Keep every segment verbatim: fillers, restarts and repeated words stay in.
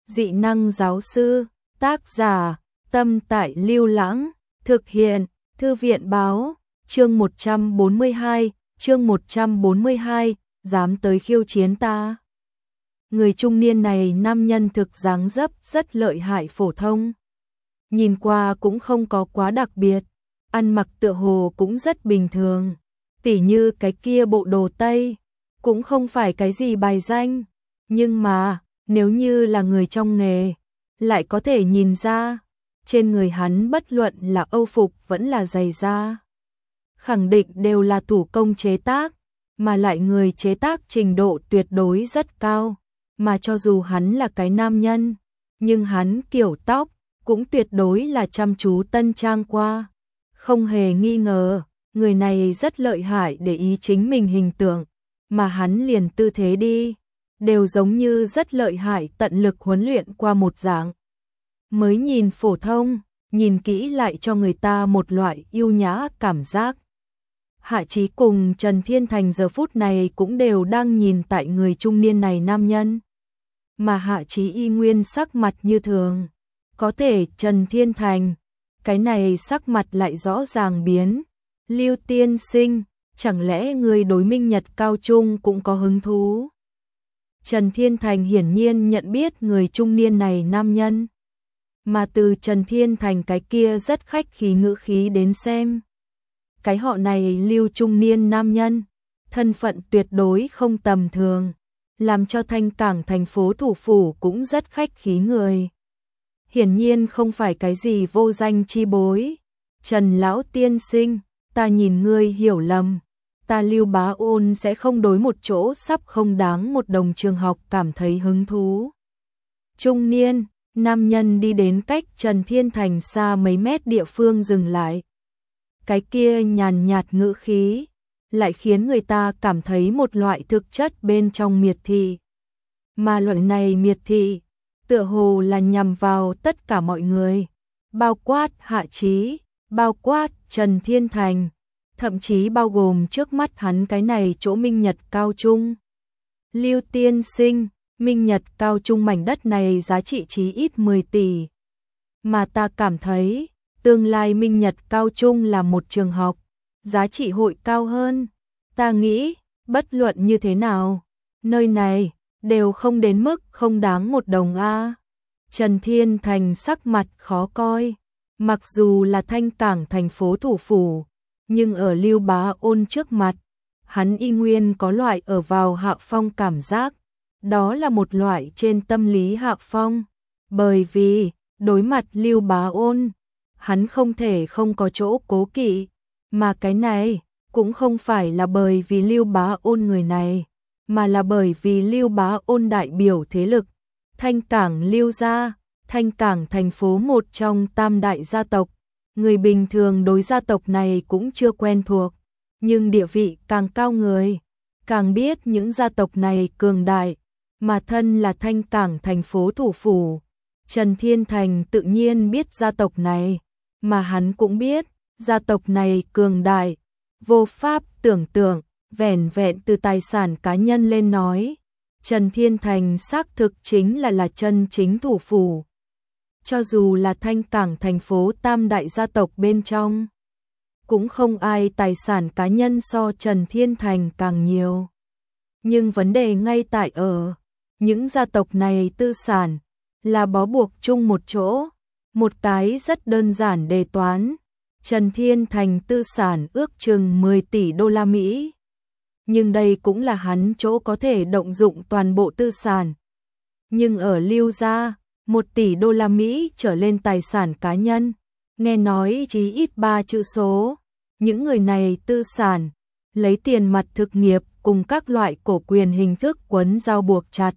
Dị năng giáo sư, tác giả, Tâm Tại Lưu Lãng, thực hiện, Thư viện báo, chương một trăm bốn mươi hai, chương một trăm bốn mươi hai, dám tới khiêu chiến ta. Người trung niên này nam nhân thực dáng dấp rất lợi hại phổ thông. Nhìn qua cũng không có quá đặc biệt, ăn mặc tựa hồ cũng rất bình thường. Tỉ như cái kia bộ đồ Tây, cũng không phải cái gì bài danh. Nhưng mà, nếu như là người trong nghề, lại có thể nhìn ra, trên người hắn bất luận là âu phục vẫn là giày da. Khẳng định đều là thủ công chế tác, mà lại người chế tác trình độ tuyệt đối rất cao. Mà cho dù hắn là cái nam nhân, nhưng hắn kiểu tóc cũng tuyệt đối là chăm chú tân trang qua. Không hề nghi ngờ, người này rất lợi hại để ý chính mình hình tượng, mà hắn liền tư thế đi, đều giống như rất lợi hại tận lực huấn luyện qua một dạng. Mới nhìn phổ thông, nhìn kỹ lại cho người ta một loại yêu nhã cảm giác. Hạ Chí cùng Trần Thiên Thành giờ phút này cũng đều đang nhìn tại người trung niên này nam nhân. Mà Hạ Chí y nguyên sắc mặt như thường. Có thể Trần Thiên Thành, cái này sắc mặt lại rõ ràng biến. Lưu tiên sinh, chẳng lẽ người đối Minh Nhật cao trung cũng có hứng thú? Trần Thiên Thành hiển nhiên nhận biết người trung niên này nam nhân. Mà từ Trần Thiên Thành cái kia rất khách khí ngữ khí đến xem. Cái họ này Lưu trung niên nam nhân, thân phận tuyệt đối không tầm thường, làm cho Thanh Cảng thành phố thủ phủ cũng rất khách khí người. Hiển nhiên không phải cái gì vô danh chi bối. Trần lão tiên sinh, ta nhìn ngươi hiểu lầm, ta Lưu Bá Ôn sẽ không đối một chỗ sắp không đáng một đồng trường học cảm thấy hứng thú. Trung niên, nam nhân đi đến cách Trần Thiên Thành xa mấy mét địa phương dừng lại. Cái kia nhàn nhạt ngữ khí, lại khiến người ta cảm thấy một loại thực chất bên trong miệt thị. Mà loại này miệt thị, tựa hồ là nhằm vào tất cả mọi người, bao quát Hạ Chí, bao quát Trần Thiên Thành, thậm chí bao gồm trước mắt hắn cái này chỗ Minh Nhật cao trung. Lưu tiên sinh, Minh Nhật cao trung mảnh đất này giá trị chí ít mười tỷ. Mà ta cảm thấy, tương lai Minh Nhật cao trung là một trường học, giá trị hội cao hơn. Ta nghĩ, bất luận như thế nào, nơi này đều không đến mức không đáng một đồng a. Trần Thiên Thành sắc mặt khó coi, mặc dù là Thanh Cảng thành phố thủ phủ, nhưng ở Lưu Bá Ôn trước mặt, hắn y nguyên có loại ở vào hạ phong cảm giác, đó là một loại trên tâm lý hạ phong, bởi vì đối mặt Lưu Bá Ôn, hắn không thể không có chỗ cố kỵ, mà cái này cũng không phải là bởi vì Lưu Bá Ôn người này, mà là bởi vì Lưu Bá Ôn đại biểu thế lực, Thanh Cảng Lưu gia, Thanh Cảng thành phố một trong tam đại gia tộc, người bình thường đối gia tộc này cũng chưa quen thuộc, nhưng địa vị càng cao người, càng biết những gia tộc này cường đại, mà thân là Thanh Cảng thành phố thủ phủ. Trần Thiên Thành tự nhiên biết gia tộc này, mà hắn cũng biết, gia tộc này cường đại, vô pháp tưởng tượng, vẻn vẹn từ tài sản cá nhân lên nói. Trần Thiên Thành xác thực chính là là chân chính thủ phủ. Cho dù là Thanh Cảng thành phố tam đại gia tộc bên trong, cũng không ai tài sản cá nhân so Trần Thiên Thành càng nhiều. Nhưng vấn đề ngay tại ở, những gia tộc này tư sản là bó buộc chung một chỗ, một cái rất đơn giản đề toán. Trần Thiên Thành tư sản ước chừng mười tỷ đô la Mỹ. Nhưng đây cũng là hắn chỗ có thể động dụng toàn bộ tư sản. Nhưng ở Lưu gia, một tỷ đô la Mỹ trở lên tài sản cá nhân, nghe nói chí ít ba chữ số. Những người này tư sản, lấy tiền mặt thực nghiệp cùng các loại cổ quyền hình thức quấn giao buộc chặt.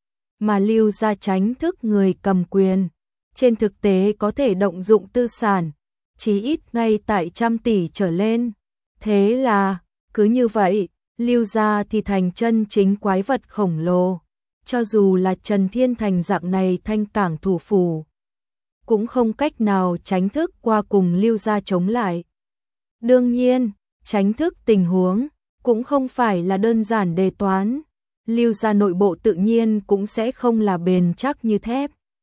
Mà Lưu gia tránh thức người cầm quyền, trên thực tế có thể động dụng tư sản, chí ít ngay tại trăm tỷ trở lên. Thế là, cứ như vậy, Lưu gia thì thành chân chính quái vật khổng lồ. Cho dù là Trần Thiên Thành dạng này Thanh Cảng thủ phủ, cũng không cách nào tránh thức qua cùng Lưu gia chống lại. Đương nhiên, tránh thức tình huống cũng không phải là đơn giản đề toán. Lưu gia nội bộ tự nhiên cũng sẽ không là bền chắc như thép,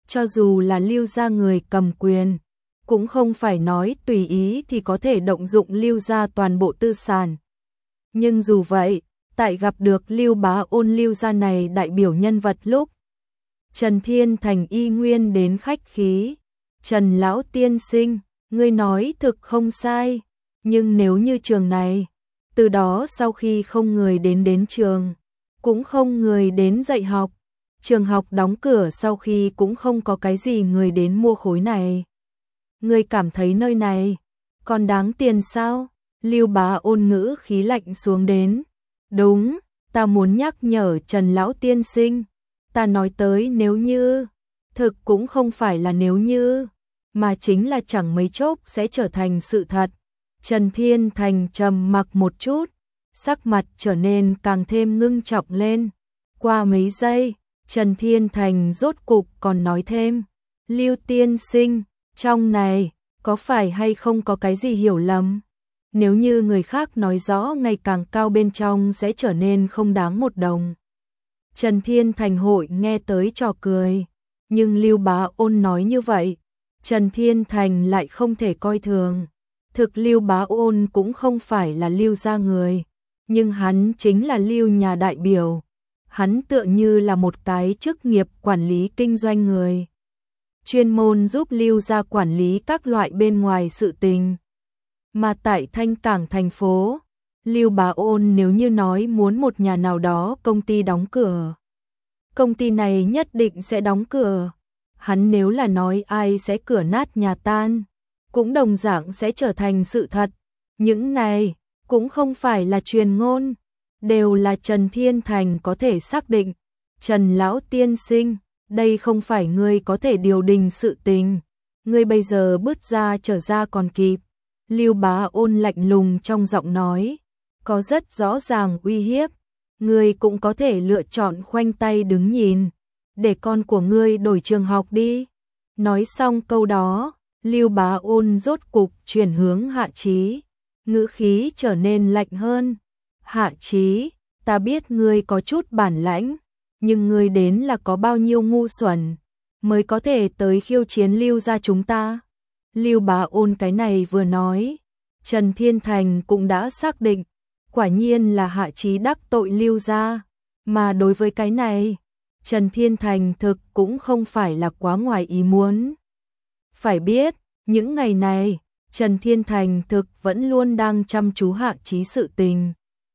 cho dù là Lưu gia người cầm quyền, cũng không phải nói tùy ý thì có thể động dụng Lưu gia toàn bộ tư sản. Nhưng dù vậy, tại gặp được Lưu Bá Ôn Lưu gia này đại biểu nhân vật lúc, Trần Thiên Thành y nguyên đến khách khí. Trần lão tiên sinh, ngươi nói thực không sai, nhưng nếu như trường này, từ đó sau khi không người đến đến trường, cũng không người đến dạy học, trường học đóng cửa sau khi cũng không có cái gì người đến mua khối này. Ngươi cảm thấy nơi này còn đáng tiền sao? Lưu Bá Ôn ngữ khí lạnh xuống đến. Đúng, ta muốn nhắc nhở Trần lão tiên sinh, ta nói tới nếu như, thực cũng không phải là nếu như, mà chính là chẳng mấy chốc sẽ trở thành sự thật. Trần Thiên Thành trầm mặc một chút, sắc mặt trở nên càng thêm ngưng trọng lên. Qua mấy giây, Trần Thiên Thành rốt cục còn nói thêm, Lưu tiên sinh, trong này, có phải hay không có cái gì hiểu lầm? Nếu như người khác nói rõ ngày càng cao bên trong sẽ trở nên không đáng một đồng. Trần Thiên Thành hội nghe tới trò cười, nhưng Lưu Bá Ôn nói như vậy, Trần Thiên Thành lại không thể coi thường. Thực Lưu Bá Ôn cũng không phải là Lưu gia người, nhưng hắn chính là Lưu nhà đại biểu. Hắn tựa như là một cái chức nghiệp quản lý kinh doanh người, chuyên môn giúp Lưu gia quản lý các loại bên ngoài sự tình. Mà tại Thanh Cảng thành phố, Lưu Bá Ôn nếu như nói muốn một nhà nào đó công ty đóng cửa, công ty này nhất định sẽ đóng cửa. Hắn nếu là nói ai sẽ cửa nát nhà tan, cũng đồng dạng sẽ trở thành sự thật. Những này cũng không phải là truyền ngôn, đều là Trần Thiên Thành có thể xác định. Trần lão tiên sinh, đây không phải ngươi có thể điều đình sự tình, ngươi bây giờ bứt ra trở ra còn kịp. Lưu Bá Ôn lạnh lùng trong giọng nói, có rất rõ ràng uy hiếp. Ngươi cũng có thể lựa chọn khoanh tay đứng nhìn, để con của ngươi đổi trường học đi. Nói xong câu đó, Lưu Bá Ôn rốt cục chuyển hướng Hạ Chí, ngữ khí trở nên lạnh hơn. Hạ Chí, ta biết ngươi có chút bản lãnh, nhưng ngươi đến là có bao nhiêu ngu xuẩn mới có thể tới khiêu chiến Lưu gia chúng ta. Lưu Bá Ôn cái này vừa nói, Trần Thiên Thành cũng đã xác định, quả nhiên là Hạ Chí đắc tội Lưu gia, mà đối với cái này, Trần Thiên Thành thực cũng không phải là quá ngoài ý muốn. Phải biết, những ngày này, Trần Thiên Thành thực vẫn luôn đang chăm chú Hạ Chí sự tình,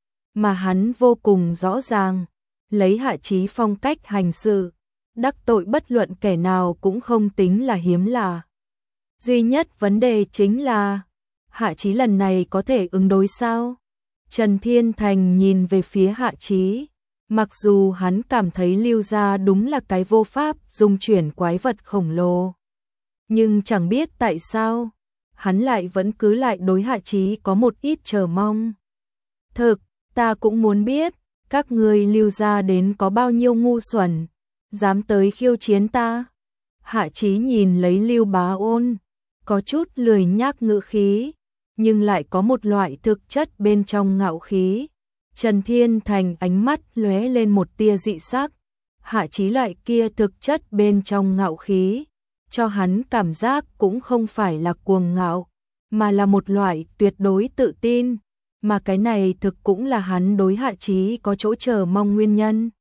mà hắn vô cùng rõ ràng, lấy Hạ Chí phong cách hành sự, đắc tội bất luận kẻ nào cũng không tính là hiếm lạ. Duy nhất vấn đề chính là, Hạ Chí lần này có thể ứng đối sao? Trần Thiên Thành nhìn về phía Hạ Chí, mặc dù hắn cảm thấy Lưu gia đúng là cái vô pháp dung chuyển quái vật khổng lồ, nhưng chẳng biết tại sao, hắn lại vẫn cứ lại đối Hạ Chí có một ít chờ mong. Thực, ta cũng muốn biết, các ngươi Lưu gia đến có bao nhiêu ngu xuẩn, dám tới khiêu chiến ta. Hạ Chí nhìn lấy Lưu Bá Ôn, có chút lười nhác ngữ khí, nhưng lại có một loại thực chất bên trong ngạo khí. Trần Thiên Thành ánh mắt lóe lên một tia dị sắc, Hạ Chí lại kia thực chất bên trong ngạo khí, cho hắn cảm giác cũng không phải là cuồng ngạo, mà là một loại tuyệt đối tự tin, mà cái này thực cũng là hắn đối Hạ Chí có chỗ chờ mong nguyên nhân.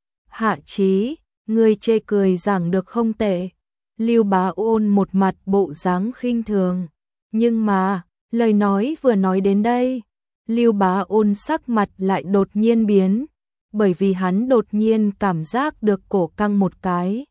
Hạ Chí, ngươi chê cười giảng được không tệ. Lưu Bá Ôn một mặt bộ dáng khinh thường, nhưng mà, lời nói vừa nói đến đây, Lưu Bá Ôn sắc mặt lại đột nhiên biến, bởi vì hắn đột nhiên cảm giác được cổ căng một cái.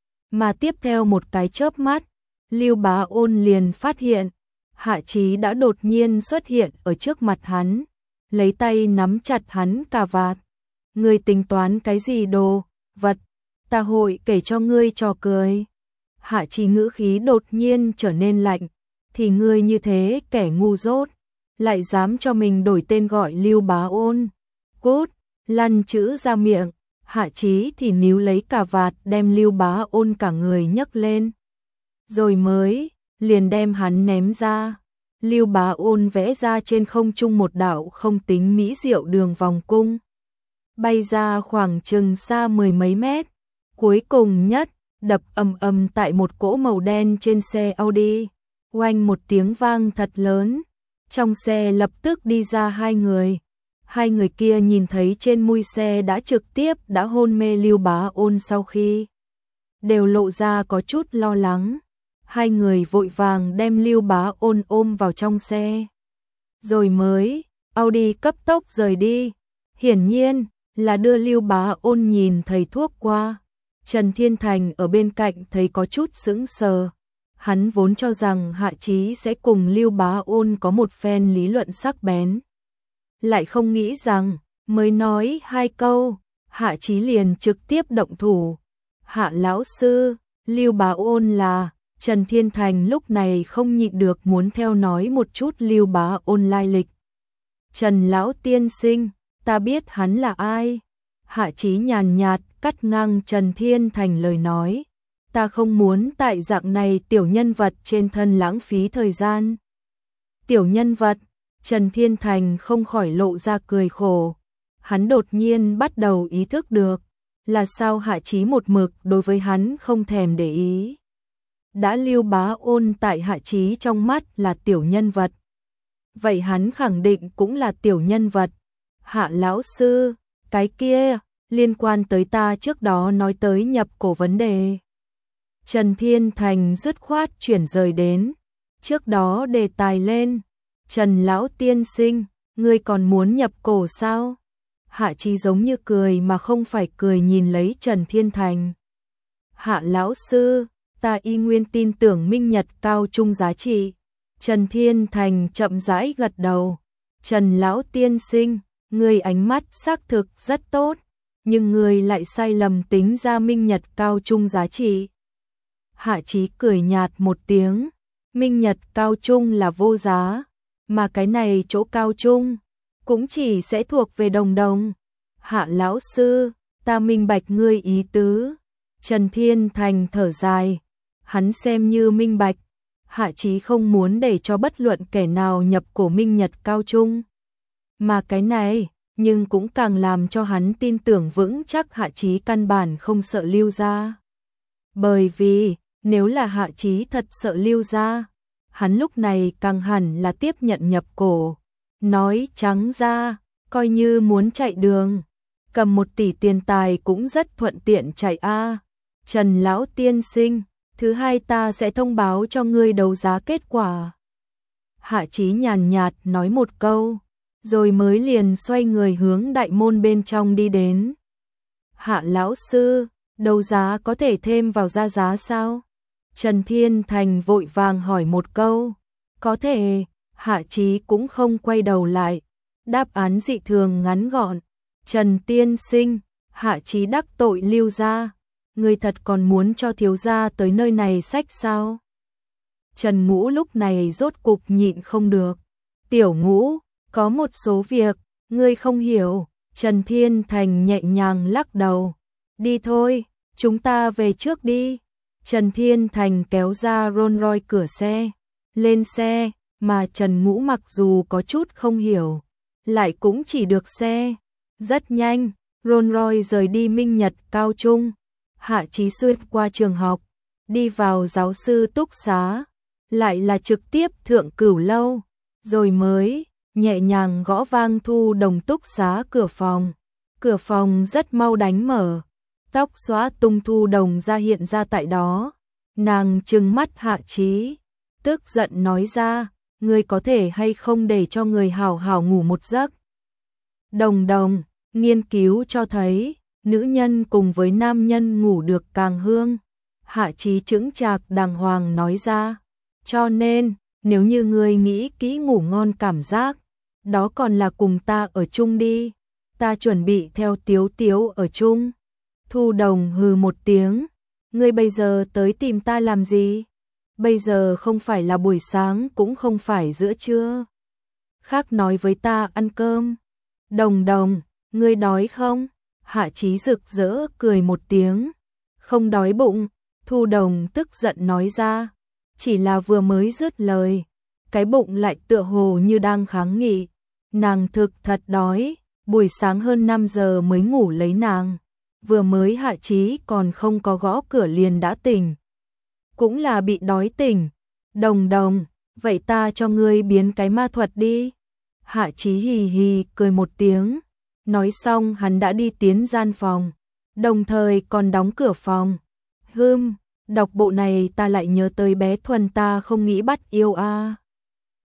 Mà tiếp theo một cái chớp mắt, Lưu Bá Ôn liền phát hiện, Hạ Chí đã đột nhiên xuất hiện ở trước mặt hắn, lấy tay nắm chặt hắn cà vạt. Ngươi tính toán cái gì đồ, vật, ta hội kể cho ngươi trò cười. Hạ Chí ngữ khí đột nhiên trở nên lạnh, thì ngươi như thế kẻ ngu dốt, lại dám cho mình đổi tên gọi Lưu Bá Ôn. Cút, lăn chữ ra miệng. Hạ Chí thì níu lấy cà vạt đem Lưu Bá Ôn cả người nhấc lên, rồi mới liền đem hắn ném ra. Lưu Bá Ôn vẽ ra trên không trung một đạo không tính mỹ diệu đường vòng cung, bay ra khoảng chừng xa mười mấy mét, cuối cùng nhất đập ầm ầm tại một cỗ màu đen trên xe Audi. Oanh một tiếng vang thật lớn, trong xe lập tức đi ra hai người. Hai người kia nhìn thấy trên mui xe đã trực tiếp đã hôn mê Lưu Bá Ôn sau khi đều lộ ra có chút lo lắng. Hai người vội vàng đem Lưu Bá Ôn ôm vào trong xe, rồi mới Audi cấp tốc rời đi. Hiển nhiên là đưa Lưu Bá Ôn nhìn thầy thuốc qua. Trần Thiên Thành ở bên cạnh thấy có chút sững sờ. Hắn vốn cho rằng Hạ Chí sẽ cùng Lưu Bá Ôn có một phen lý luận sắc bén, lại không nghĩ rằng mới nói hai câu, Hạ Chí liền trực tiếp động thủ. Hạ lão sư, Lưu Bá Ôn là... Trần Thiên Thành lúc này không nhịn được muốn theo nói một chút Lưu Bá Ôn lai lịch. Trần lão tiên sinh, ta biết hắn là ai. Hạ Chí nhàn nhạt cắt ngang Trần Thiên Thành lời nói. Ta không muốn tại dạng này tiểu nhân vật trên thân lãng phí thời gian. Tiểu nhân vật, Trần Thiên Thành không khỏi lộ ra cười khổ. Hắn đột nhiên bắt đầu ý thức được là sao Hạ Chí một mực đối với hắn không thèm để ý. Đã Lưu Bá Ôn tại Hạ Chí trong mắt là tiểu nhân vật, vậy hắn khẳng định cũng là tiểu nhân vật. Hạ lão sư, cái kia liên quan tới ta trước đó nói tới nhập cổ vấn đề. Trần Thiên Thành dứt khoát chuyển rời đến trước đó đề tài lên. Trần lão tiên sinh, ngươi còn muốn nhập cổ sao? Hạ Chí giống như cười mà không phải cười nhìn lấy Trần Thiên Thành. Hạ lão sư, ta y nguyên tin tưởng minh nhật cao trung giá trị. Trần Thiên Thành chậm rãi gật đầu. Trần lão tiên sinh, ngươi ánh mắt xác thực rất tốt, nhưng ngươi lại sai lầm tính ra minh nhật cao trung giá trị. Hạ Chí cười nhạt một tiếng, minh nhật cao trung là vô giá, mà cái này chỗ cao trung cũng chỉ sẽ thuộc về đồng đồng. Hạ lão sư, ta minh bạch ngươi ý tứ. Trần Thiên Thành thở dài, hắn xem như minh bạch. Hạ Chí không muốn để cho bất luận kẻ nào nhập cổ minh nhật cao trung, mà cái này nhưng cũng càng làm cho hắn tin tưởng vững chắc Hạ Chí căn bản không sợ Lưu gia. Bởi vì nếu là Hạ Chí thật sợ Lưu gia, hắn lúc này càng hẳn là tiếp nhận nhập cổ. Nói trắng ra, coi như muốn chạy đường, cầm một tỷ tiền tài cũng rất thuận tiện chạy a. Trần lão tiên sinh, thứ hai ta sẽ thông báo cho ngươi đấu giá kết quả. Hạ Chí nhàn nhạt nói một câu, rồi mới liền xoay người hướng đại môn bên trong đi đến. Hạ lão sư, đấu giá có thể thêm vào ra giá sao? Trần Thiên Thành vội vàng hỏi một câu. Có thể. Hạ Chí cũng không quay đầu lại. Đáp án dị thường ngắn gọn. Trần tiên sinh, Hạ Chí đắc tội Lưu gia, ngươi thật còn muốn cho thiếu gia tới nơi này xách sao? Trần Ngũ lúc này rốt cục nhịn không được. Tiểu Ngũ, có một số việc ngươi không hiểu. Trần Thiên Thành nhẹ nhàng lắc đầu. Đi thôi, chúng ta về trước đi. Trần Thiên Thành kéo ra Rolls Royce cửa xe, lên xe, mà Trần Ngũ mặc dù có chút không hiểu, lại cũng chỉ được xe. Rất nhanh, Rolls Royce rời đi minh nhật cao trung. Hạ Chí xuyên qua trường học, đi vào giáo sư túc xá, lại là trực tiếp thượng Cửu lâu, rồi mới nhẹ nhàng gõ vang Thu Đồng túc xá cửa phòng. Cửa phòng rất mau đánh mở, tóc xóa tung Thu Đồng ra hiện ra tại đó. Nàng trừng mắt Hạ Chí, tức giận nói ra, ngươi có thể hay không để cho người hảo hảo ngủ một giấc? Đồng Đồng, nghiên cứu cho thấy, nữ nhân cùng với nam nhân ngủ được càng hương. Hạ Chí chững chạc đàng hoàng nói ra, cho nên, nếu như ngươi nghĩ kỹ ngủ ngon cảm giác, đó còn là cùng ta ở chung đi, ta chuẩn bị theo Tiếu Tiếu ở chung. Thu Đồng hừ một tiếng, ngươi bây giờ tới tìm ta làm gì? Bây giờ không phải là buổi sáng cũng không phải giữa trưa. Khác nói với ta ăn cơm. Đồng Đồng, ngươi đói không? Hạ Chí rực rỡ cười một tiếng. Không đói bụng. Thu Đồng tức giận nói ra. Chỉ là vừa mới dứt lời, cái bụng lại tựa hồ như đang kháng nghị. Nàng thực thật đói, buổi sáng hơn năm giờ mới ngủ lấy nàng. vừa mới Hạ Chí còn không có gõ cửa liền đã tỉnh. Cũng là bị đói tỉnh. Đồng đồng, vậy ta cho ngươi biến cái ma thuật đi. Hạ Chí hì hì cười một tiếng. Nói xong hắn đã đi tiến gian phòng. Đồng thời còn đóng cửa phòng. Hưm, đọc bộ này ta lại nhớ tới bé Thuần ta không nghĩ bắt yêu a. À.